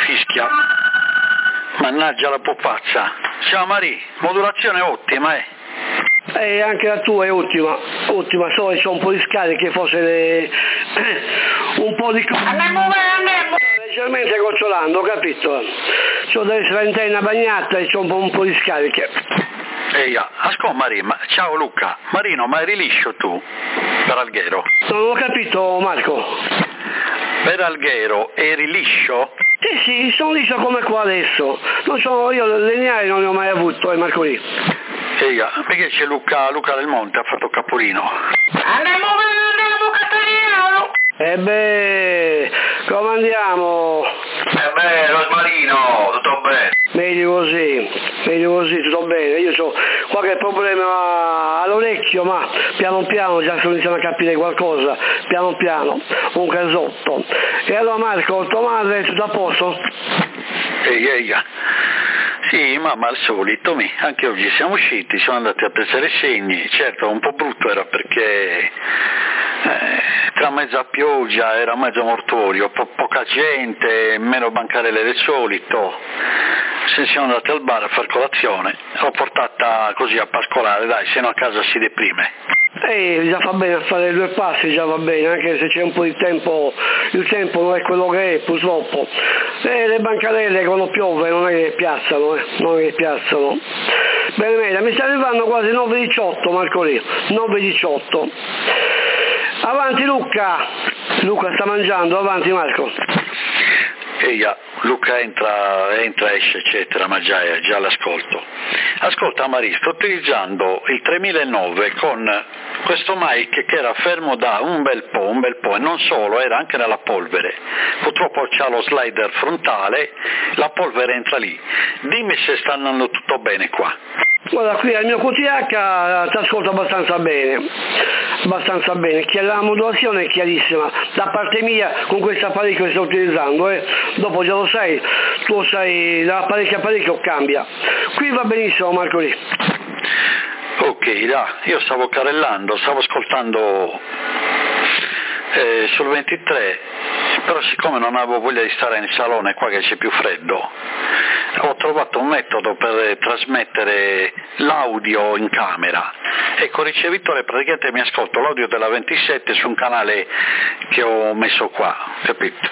fischia. Mannaggia la pupazza. Ciao Marie, modulazione ottima, anche la tua è ottima, solo c'è un po' di scariche, forse un po' di leggermente gocciolando, capito? C'ho adesso l'antenna bagnata e c'ho un po' di scariche. Ascolta Marie, ciao Luca, Marino, ma eri liscio tu per Alghero? Non ho capito Marco. Per Alghero eri liscio? Sì, sono liscio come qua adesso. Io lineari non ne ho mai avuto, Marco lì. Perché c'è Luca del Monte, ha fatto capolino. Andiamo come andiamo? Rosmarino, tutto bene? Meglio così, tutto bene. Io ho qualche problema all'orecchio, ma piano piano già sto iniziando a capire qualcosa, piano, un casotto. E allora Marco, tua madre è tutto a posto? Sì, mamma al solito, anche oggi siamo usciti, siamo andati a pesare segni, certo un po' brutto era perché tra mezza pioggia era mezzo mortorio, poca gente, meno bancarelle del solito, se siamo andati al bar a far colazione, l'ho portata così a pascolare, dai, se no a casa si deprime. Già fa bene a fare 2 passi, già va bene, anche se c'è un po' di tempo, il tempo non è quello che è purtroppo. Le bancarelle quando piove non è che piazzano. Bene, mi sta arrivando quasi 9:18 Marco lì, 9:18. Avanti Luca sta mangiando, avanti Marco. Luca entra, esce eccetera, ma già l'ascolto. Ascolta Marie, sto utilizzando il 3009 con questo mic che era fermo da un bel po' e non solo, era anche nella polvere. Purtroppo c'ha lo slider frontale, la polvere entra lì. Dimmi se sta andando tutto bene qua. Guarda, qui al mio QTH ti ascolto abbastanza bene, la modulazione è chiarissima, da parte mia con questo apparecchio che sto utilizzando, dopo già lo sai, tu sai, da apparecchio a apparecchio cambia, qui va benissimo Marco lì. Ok, io stavo carellando, stavo ascoltando sul 23, però siccome non avevo voglia di stare in salone qua che c'è più freddo, ho trovato un metodo per trasmettere l'audio in camera. Ecco, ricevitore, praticamente mi ascolto l'audio della 27 su un canale che ho messo qua, capito?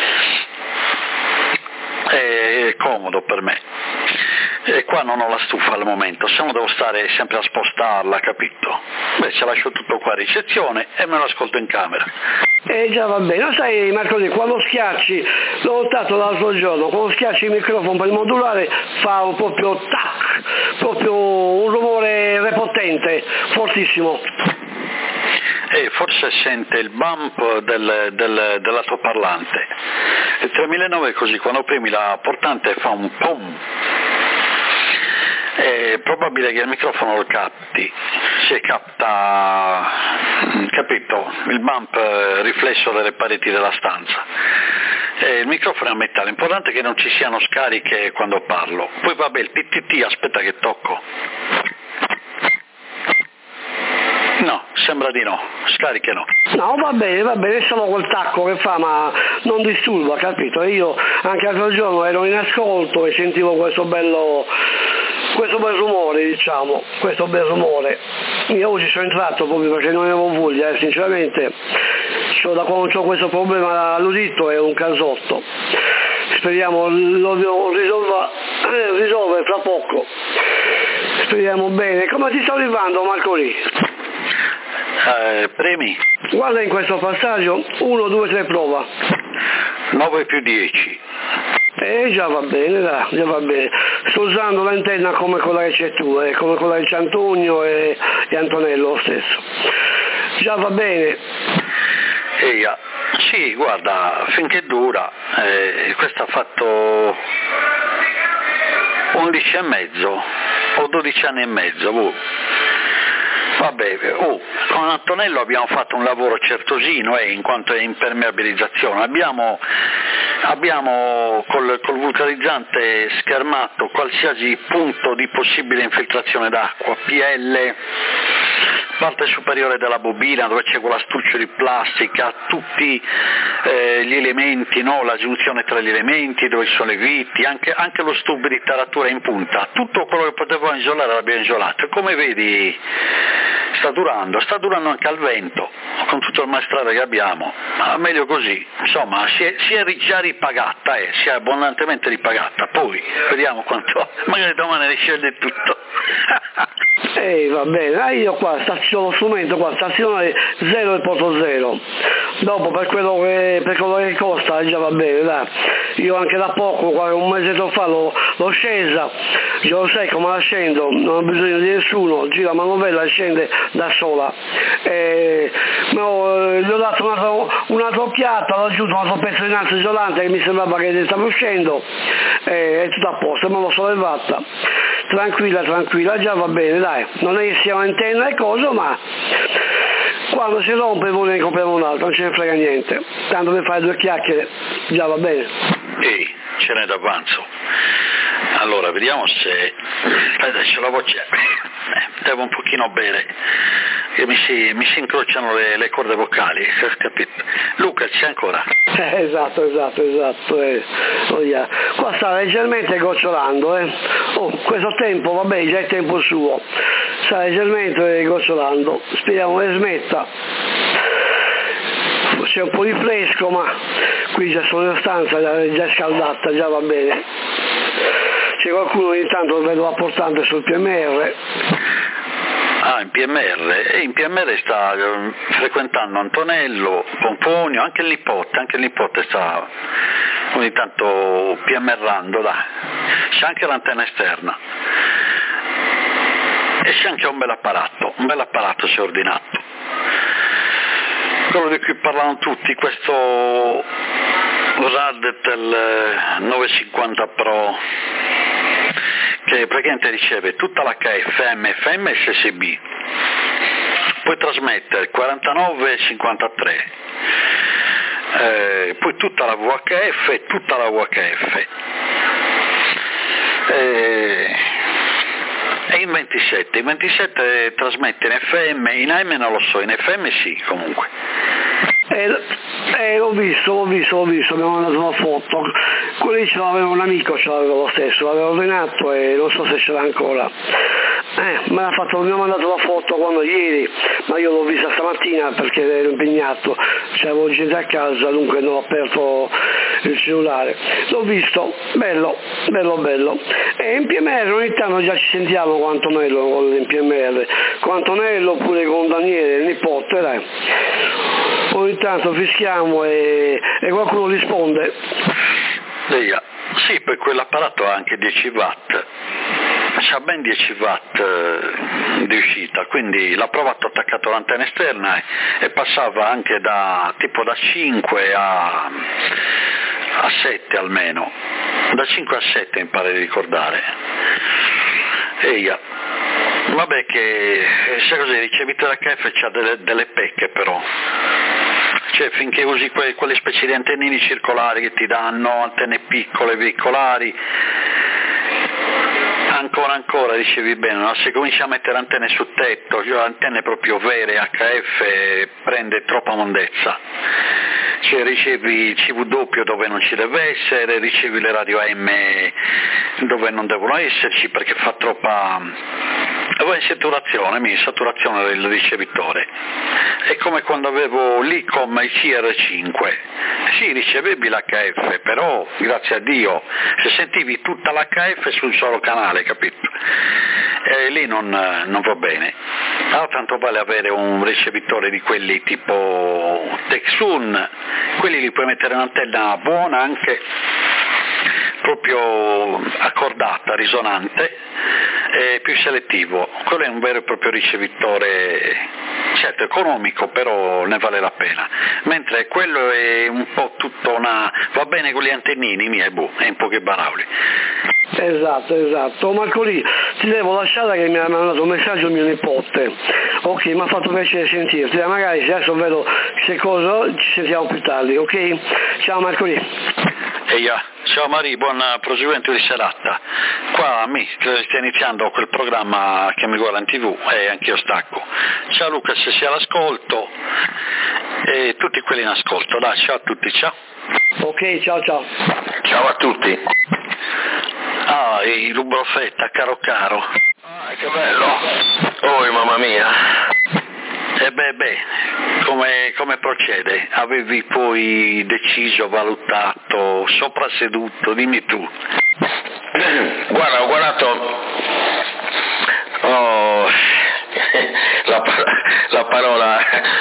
È comodo per me. E qua non ho la stufa al momento, se no devo stare sempre a spostarla, capito? Ce lascio tutto qua a ricezione e me lo ascolto in camera. Già va bene, sai Marco, quando schiacci, l'ho notato l'altro giorno, quando schiacci il microfono per il modulare fa proprio tac, proprio un rumore repotente, fortissimo. Forse sente il bump dell'altoparlante. Il 3009 è così, quando premi la portante fa un pum. È probabile che il microfono lo capti, se capta, capito, il bump riflesso delle pareti della stanza. Il microfono è a metà, l'importante è che non ci siano scariche quando parlo. Poi vabbè, il PTT, aspetta che tocco. No, sembra di no, scariche no. No, va bene, è solo quel tacco che fa, ma non disturba, capito? Io anche l'altro giorno ero in ascolto e sentivo questo bel rumore, diciamo, questo bel rumore. Io oggi sono entrato proprio perché non avevo voglia, sinceramente, da quando ho questo problema all'udito è un casotto. Speriamo lo risolve fra poco. Speriamo bene. Come ti sta arrivando Marco lì? Premi? Guarda in questo passaggio, 1, 2, 3 prova. 9 più 10. Già va bene, sto usando l'antenna come quella che c'è tu, come quella di Antonio e Antonello lo stesso. Già va bene. Sì, guarda, finché dura, questo ha fatto 11 e mezzo o 12 anni e mezzo. Vabbè, con Antonello abbiamo fatto un lavoro certosino in quanto a impermeabilizzazione, abbiamo col vulcanizzante schermato qualsiasi punto di possibile infiltrazione d'acqua, PL, parte superiore della bobina dove c'è quell'astuccio di plastica, tutti gli elementi, no? La giunzione tra gli elementi, dove ci sono le viti, anche lo stubo di taratura in punta, tutto quello che potevo isolare l'abbiamo isolato. Come vedi sta durando anche al vento, con tutto il maestrale che abbiamo, ma meglio così, insomma si è già ripagata, si è abbondantemente ripagata, poi vediamo quanto, magari domani riscende tutto. Va bene, io qua lo strumento qua, stazione 0,0, dopo per quello che costa già va bene, dai. Io anche da poco, un mesetto fa l'ho scesa, io lo sai come la scendo, non ho bisogno di nessuno, gira la manovella e scende da sola. Gli ho dato un'altra occhiata, l'ho aggiunto un altro pezzo di nastro isolante che mi sembrava che stava uscendo, è tutto a posto, me l'ho sollevata. Tranquilla, già va bene, dai, non è che sia un'antenna e cosa, ma quando si rompe vuole ne compriamo un'altra, non ce ne frega niente, tanto per fare 2 chiacchiere, già va bene. Ehi, ce n'è d'avanzo. Allora, vediamo se... adesso la voce... devo un pochino bere, che mi si incrociano le corde vocali, capito? Luca, c'è ancora? Esatto. Oh yeah. Qua sta leggermente gocciolando, questo tempo, vabbè, già è tempo suo, sta leggermente gocciolando, speriamo che smetta. C'è un po' di fresco, ma qui già sono in stanza, già scaldata, già va bene. C'è qualcuno ogni tanto lo vedo apportante sul PMR. Ah, in PMR? In PMR sta frequentando Antonello, Pomponio, anche il nipote sta ogni tanto PMRando, dai. C'è anche l'antenna esterna. E c'è anche un bel apparato si è ordinato. Quello di cui parlano tutti, questo Radetel 950 Pro, che praticamente riceve tutta l'HF, FM e SSB, puoi trasmettere 4953, poi tutta la VHF e tutta la UHF, e in 27 trasmette in FM, in AM non lo so, in FM sì comunque. L'ho visto, mi ha mandato una foto, quelli ce l'aveva un amico, ce l'aveva lo stesso, l'aveva ordinato e non so se ce l'ha ancora. Mi ha mandato la foto quando ieri, ma io l'ho vista stamattina perché ero impegnato, c'avevo gente a casa, dunque non ho aperto il cellulare. L'ho visto, bello. E in PMR ogni tanto già ci sentiamo con Antonello in PMR, con Antonello oppure con Daniele, il nipote, dai. Ogni tanto fischiamo e qualcuno risponde. Sì, poi quell'apparato ha anche 10 watt. C'ha ben 10 watt di uscita, quindi l'ha provato attaccato all'antenna esterna e passava anche da 5 a 7 almeno, da 5 a 7 mi pare di ricordare. Vabbè che se così ricevete l'HF c'ha delle pecche però. Cioè finché usi quelle specie di antennini circolari che ti danno, antenne piccole, veicolari, ancora ricevi bene, no? Se cominci a mettere antenne sul tetto, cioè antenne proprio vere, HF, prende troppa mondezza. Cioè ricevi il CW dove non ci deve essere, ricevi le radio AM dove non devono esserci perché fa troppa saturazione del ricevitore. È come quando avevo l'ICOM e il CR5, sì, ricevevi l'HF, però grazie a Dio se sentivi tutta l'HF sul solo canale, capito? E lì non va bene. Allora tanto vale avere un ricevitore di quelli tipo Texun, quelli li puoi mettere un'antenna buona anche, proprio accordata, risonante e più selettivo. Quello è un vero e proprio ricevitore, certo economico, però ne vale la pena, mentre quello è un po' tutto va bene con gli antennini miei, è in poche parole. Esatto, Marcolì, ti devo lasciare che mi ha mandato un messaggio mio nipote. Ok, mi ha fatto piacere sentirti, magari se adesso vedo se cosa ci sentiamo più tardi, ok? Ciao Marcolì. Eia, ciao Maria, buon proseguimento di serata. Qua sta iniziando quel programma che mi guarda in TV e anch'io stacco. Ciao Luca, se sei all'ascolto e tutti quelli in ascolto. Dai, ciao a tutti, ciao. Ok, ciao ciao. Ciao a tutti. Ah, il rubrofetta, caro. Ah, che bello. Oh, mamma mia. E come procede? Avevi poi deciso, valutato, soprasseduto, dimmi tu. Guarda, ho guardato la parola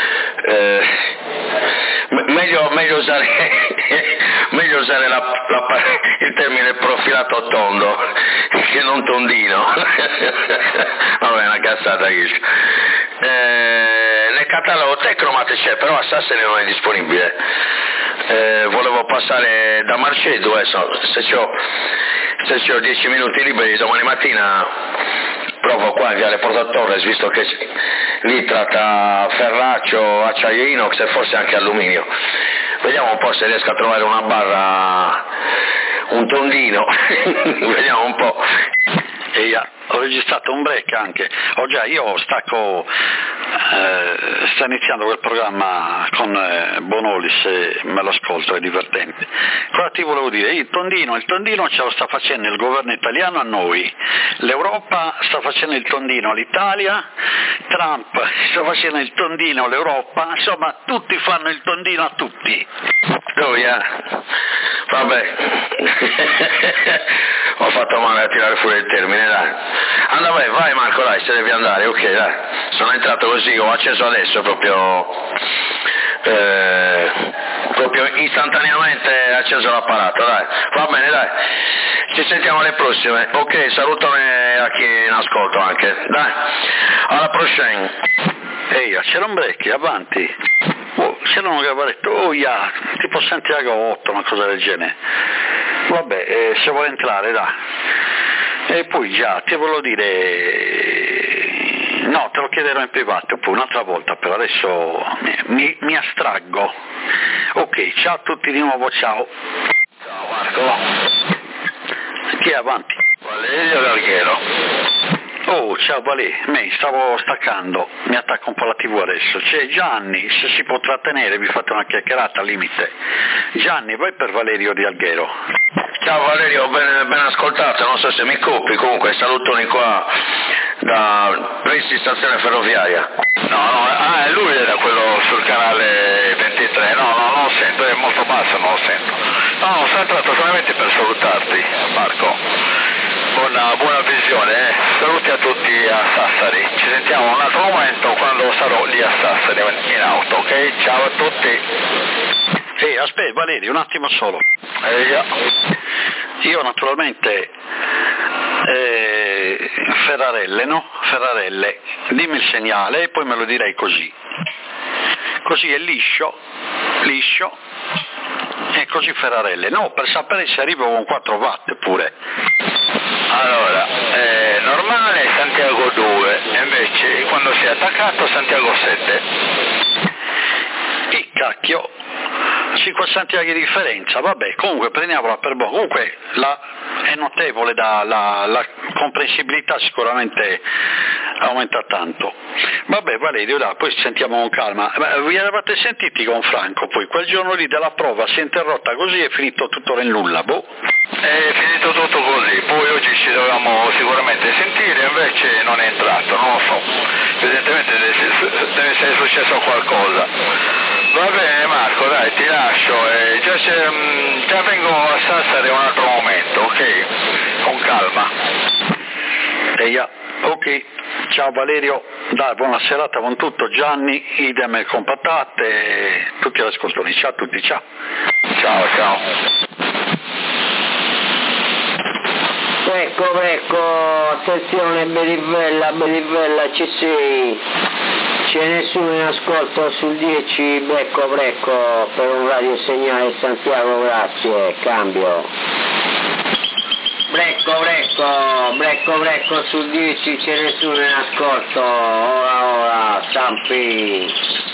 meglio usare il termine profilato tondo che non tondino. Vabbè, è una cazzata che nel catalogo Tecnomat c'è, però a Sassari non è disponibile. Volevo passare da Marcedo adesso, se c'ho 10 minuti liberi domani mattina provo qua in Viale Porta Torres, visto che lì tratta ferraccio, acciaio inox e forse anche alluminio. Vediamo un po' se riesco a trovare una barra, un tondino. Vediamo un po'. Ho registrato un break anche. Io stacco, sta iniziando quel programma con Bonolis e me lo ascolto, è divertente. Cosa ti volevo dire? Il tondino ce lo sta facendo il governo italiano a noi, l'Europa sta facendo il tondino all'Italia, Trump sta facendo il tondino all'Europa, insomma tutti fanno il tondino a tutti. Oh yeah. Vabbè. Ho fatto male a tirare fuori il termine, dai. Vai Marco, dai, se devi andare, ok, dai. Sono entrato così, ho acceso adesso proprio istantaneamente acceso l'apparato, dai. Va bene, dai. Ci sentiamo alle prossime. Ok, salutami a chi in ascolto anche. Dai. Alla prossima. Ehi, c'era un break, avanti. C'era uno che aveva detto, tipo Santiago 8, una cosa del genere. Vabbè, se vuole entrare, dai. E poi ti volevo dire, no, te lo chiederò in privato poi un'altra volta, però adesso mi astraggo. Ok, ciao a tutti di nuovo, ciao. Ciao Marco. Chi è avanti? Valerio Galghero. Oh, ciao Valè, stavo staccando, mi attacco un po' alla TV adesso. C'è Gianni, se si può trattenere vi fate una chiacchierata al limite. Gianni, vai per Valerio di Alghero. Ciao Valerio, ben ascoltato, non so se mi copi, comunque salutoni qua da Pressi stazione ferroviaria. No, è lui era quello sul canale 23, no, non lo sento, è molto basso, non lo sento. No, sono entrato solamente per salutarti, Marco. Buona visione, saluti a tutti a Sassari, ci sentiamo un altro momento quando sarò lì a Sassari in auto, ok? Ciao a tutti. Aspetta Valerio, un attimo solo. Io naturalmente Ferrarelle, dimmi il segnale e poi me lo direi così è liscio e così Ferrarelle, no, per sapere se arrivo con 4 watt pure. Allora, normale Santiago 2, e invece quando si è attaccato Santiago 7. Che cacchio, 5 Santiago di differenza, vabbè, comunque prendiamola per buono, comunque è notevole, la comprensibilità sicuramente aumenta tanto. Vabbè Valerio, poi sentiamo con calma. Vi eravate sentiti con Franco poi, quel giorno lì della prova si è interrotta così e è finito tutto nel nulla, È finito tutto così, poi oggi ci dovevamo sicuramente sentire, invece non è entrato, non lo so, evidentemente deve essere successo qualcosa. Va bene Marco, dai, ti lascio, già vengo a Sassari un altro momento, ok? Con calma. Ok, ciao Valerio, buona serata con tutto, Gianni, idem e compattate, tutti all'ascoltoni, ciao a tutti, ciao. Ciao. Ecco, attenzione Berivella, ci sei? C'è nessuno in ascolto sul 10, brecco per un radiosegnale Santiago, grazie, cambio. Brecco sul 10, c'è nessuno in ascolto, ora, Sampi.